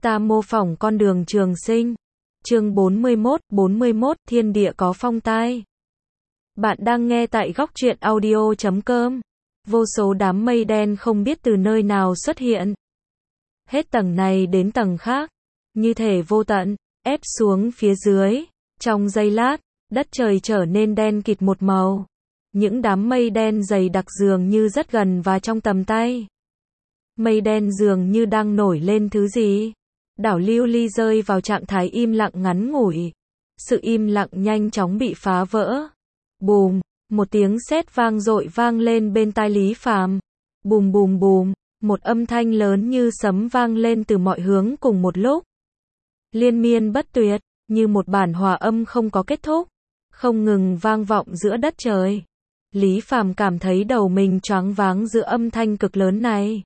Ta mô phỏng con đường trường sinh. Chương 41, thiên địa có phong tai. Bạn đang nghe tại góc truyện audio.com. Vô số đám mây đen không biết từ nơi nào xuất hiện. Hết tầng này đến tầng khác, như thể vô tận, ép xuống phía dưới. Trong giây lát, đất trời trở nên đen kịt một màu. Những đám mây đen dày đặc dường như rất gần và trong tầm tay. Mây đen dường như đang nổi lên thứ gì. Đảo Lưu Ly rơi vào trạng thái im lặng ngắn ngủi. Sự im lặng nhanh chóng bị phá vỡ. Bùm, một tiếng sét vang dội vang lên bên tai Lý Phàm. Bùm bùm bùm, một âm thanh lớn như sấm vang lên từ mọi hướng cùng một lúc. Liên miên bất tuyệt, như một bản hòa âm không có kết thúc, không ngừng vang vọng giữa đất trời. Lý Phàm cảm thấy đầu mình choáng váng giữa âm thanh cực lớn này.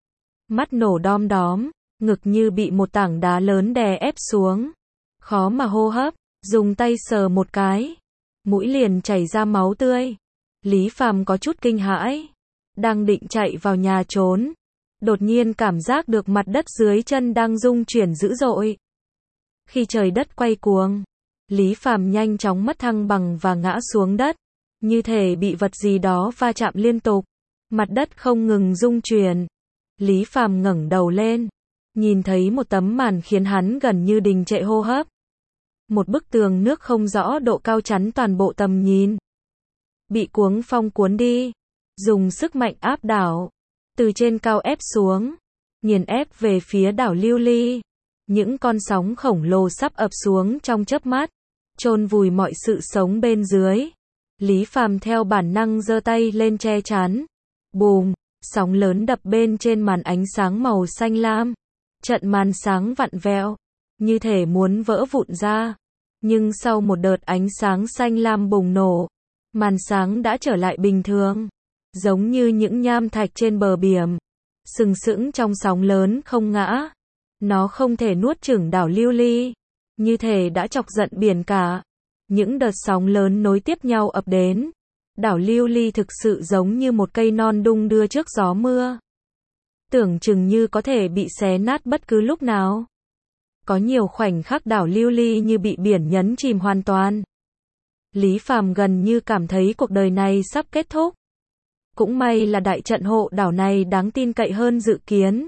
Mắt nổ đom đóm, ngực như bị một tảng đá lớn đè ép xuống. Khó mà hô hấp, dùng tay sờ một cái, mũi liền chảy ra máu tươi. Lý Phàm có chút kinh hãi, đang định chạy vào nhà trốn, đột nhiên cảm giác được mặt đất dưới chân đang rung chuyển dữ dội. Khi trời đất quay cuồng, Lý Phàm nhanh chóng mất thăng bằng và ngã xuống đất, như thể bị vật gì đó va chạm liên tục. Mặt đất không ngừng rung chuyển. Lý Phàm ngẩng đầu lên, nhìn thấy một tấm màn khiến hắn gần như đình trệ hô hấp. Một bức tường nước không rõ độ cao chắn toàn bộ tầm nhìn. Bị cuống phong cuốn đi, dùng sức mạnh áp đảo, từ trên cao ép xuống, nghiền ép về phía đảo Lưu Ly. Những con sóng khổng lồ sắp ập xuống trong chớp mắt, chôn vùi mọi sự sống bên dưới. Lý Phàm theo bản năng giơ tay lên che chắn. Bùm, sóng lớn đập bên trên màn ánh sáng màu xanh lam. Trận màn sáng vặn vẹo, như thể muốn vỡ vụn ra. Nhưng sau một đợt ánh sáng xanh lam bùng nổ, màn sáng đã trở lại bình thường, giống như những nham thạch trên bờ biển, sừng sững trong sóng lớn không ngã. Nó không thể nuốt chửng đảo Lưu Ly, như thể đã chọc giận biển cả. Những đợt sóng lớn nối tiếp nhau ập đến. Đảo Lưu Ly thực sự giống như một cây non đung đưa trước gió mưa, tưởng chừng như có thể bị xé nát bất cứ lúc nào. Có nhiều khoảnh khắc đảo Lưu Ly như bị biển nhấn chìm hoàn toàn. Lý Phàm gần như cảm thấy cuộc đời này sắp kết thúc. Cũng may là đại trận hộ đảo này đáng tin cậy hơn dự kiến.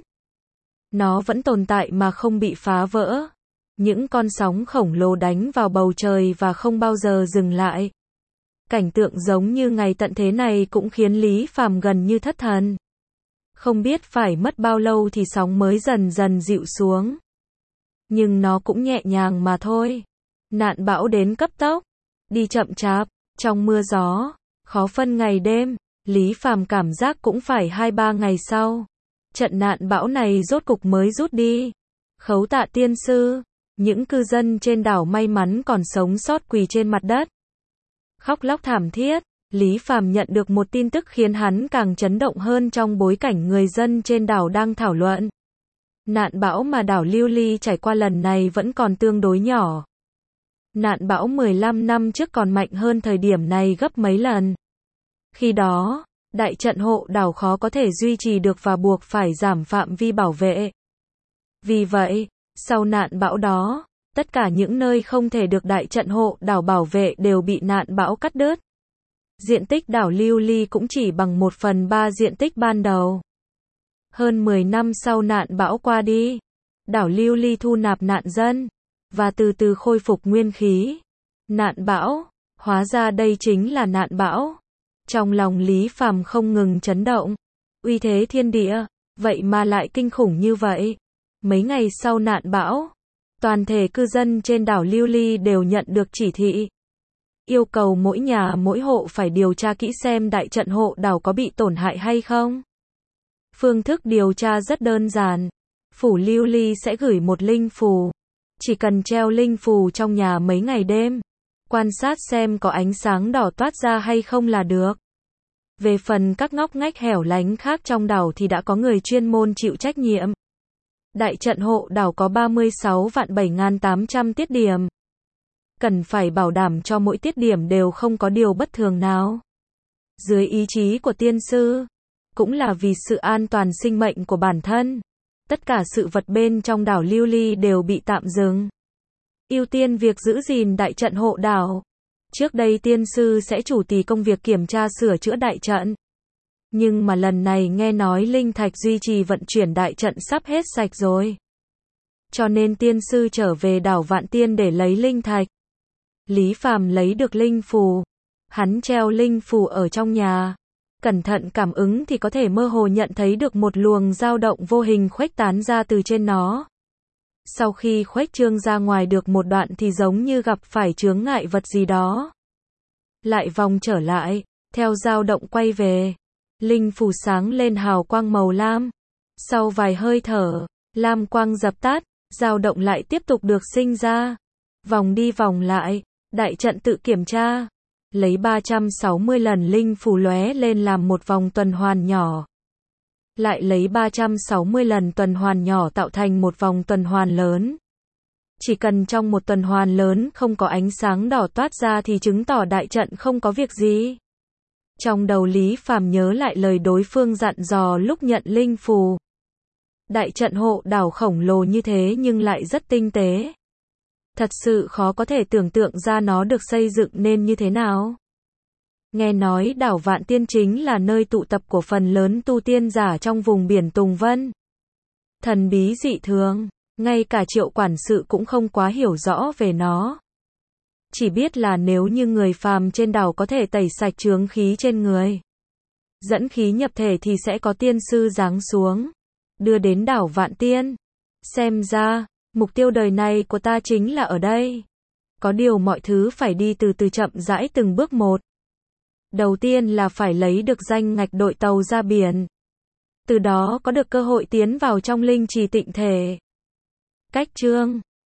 Nó vẫn tồn tại mà không bị phá vỡ. Những con sóng khổng lồ đánh vào bầu trời và không bao giờ dừng lại. Cảnh tượng giống như ngày tận thế này cũng khiến Lý Phàm gần như thất thần. Không biết phải mất bao lâu thì sóng mới dần dần dịu xuống. Nhưng nó cũng nhẹ nhàng mà thôi. Nạn bão đến cấp tốc, đi chậm chạp, trong mưa gió, khó phân ngày đêm. Lý Phàm cảm giác cũng phải 2-3 ngày sau, trận nạn bão này rốt cục mới rút đi. Khấu Tạ tiên sư, những cư dân trên đảo may mắn còn sống sót quỳ trên mặt đất, khóc lóc thảm thiết. Lý Phàm nhận được một tin tức khiến hắn càng chấn động hơn trong bối cảnh người dân trên đảo đang thảo luận. Nạn bão mà đảo Lưu Ly trải qua lần này vẫn còn tương đối nhỏ. Nạn bão 15 năm trước còn mạnh hơn thời điểm này gấp mấy lần. Khi đó, đại trận hộ đảo khó có thể duy trì được và buộc phải giảm phạm vi bảo vệ. Vì vậy, sau nạn bão đó, tất cả những nơi không thể được đại trận hộ đảo bảo vệ đều bị nạn bão cắt đứt. Diện tích đảo Lưu Ly cũng chỉ bằng 1/3 diện tích ban đầu. Hơn 10 năm sau nạn bão qua đi, đảo Lưu Ly thu nạp nạn dân, và từ từ khôi phục nguyên khí. Nạn bão, hóa ra đây chính là nạn bão. Trong lòng Lý Phàm không ngừng chấn động. Uy thế thiên địa, vậy mà lại kinh khủng như vậy. Mấy ngày sau nạn bão, toàn thể cư dân trên đảo Lưu Ly đều nhận được chỉ thị. Yêu cầu mỗi nhà mỗi hộ phải điều tra kỹ xem đại trận hộ đảo có bị tổn hại hay không. Phương thức điều tra rất đơn giản. Phủ Lưu Ly sẽ gửi một linh phù. Chỉ cần treo linh phù trong nhà mấy ngày đêm, quan sát xem có ánh sáng đỏ toát ra hay không là được. Về phần các ngóc ngách hẻo lánh khác trong đảo thì đã có người chuyên môn chịu trách nhiệm. Đại trận hộ đảo có 36.7.800 tiết điểm. Cần phải bảo đảm cho mỗi tiết điểm đều không có điều bất thường nào. Dưới ý chí của tiên sư, cũng là vì sự an toàn sinh mệnh của bản thân, Tất cả sự vật bên trong đảo Lưu Ly đều bị tạm dừng. Ưu tiên việc giữ gìn đại trận hộ đảo. Trước đây tiên sư sẽ chủ trì công việc kiểm tra sửa chữa đại trận. Nhưng mà lần này nghe nói linh thạch duy trì vận chuyển đại trận sắp hết sạch rồi. Cho nên tiên sư trở về đảo Vạn Tiên để lấy linh thạch. Lý Phàm lấy được linh phù. Hắn treo linh phù ở trong nhà. Cẩn thận cảm ứng thì có thể mơ hồ nhận thấy được một luồng dao động vô hình khuếch tán ra từ trên nó. Sau khi khuếch trương ra ngoài được một đoạn thì giống như gặp phải chướng ngại vật gì đó. Lại vòng trở lại, theo dao động quay về. Linh phù sáng lên hào quang màu lam. Sau vài hơi thở, lam quang dập tắt, dao động lại tiếp tục được sinh ra. Vòng đi vòng lại, đại trận tự kiểm tra. Lấy 360 lần linh phù lóe lên làm một vòng tuần hoàn nhỏ. Lại lấy 360 lần tuần hoàn nhỏ tạo thành một vòng tuần hoàn lớn. Chỉ cần trong một tuần hoàn lớn không có ánh sáng đỏ toát ra thì chứng tỏ đại trận không có việc gì. Trong đầu Lý Phàm nhớ lại lời đối phương dặn dò lúc nhận linh phù. Đại trận hộ đảo khổng lồ như thế nhưng lại rất tinh tế. Thật sự khó có thể tưởng tượng ra nó được xây dựng nên như thế nào. Nghe nói đảo Vạn Tiên chính là nơi tụ tập của phần lớn tu tiên giả trong vùng biển Tùng Vân. Thần bí dị thường, ngay cả Triệu quản sự cũng không quá hiểu rõ về nó. Chỉ biết là nếu như người phàm trên đảo có thể tẩy sạch chướng khí trên người, dẫn khí nhập thể thì sẽ có tiên sư giáng xuống, đưa đến đảo Vạn Tiên. Xem ra, mục tiêu đời này của ta chính là ở đây. Có điều mọi thứ phải đi từ từ chậm rãi từng bước một. Đầu tiên là phải lấy được danh ngạch đội tàu ra biển. Từ đó có được cơ hội tiến vào trong linh trì tịnh thể. Cách chương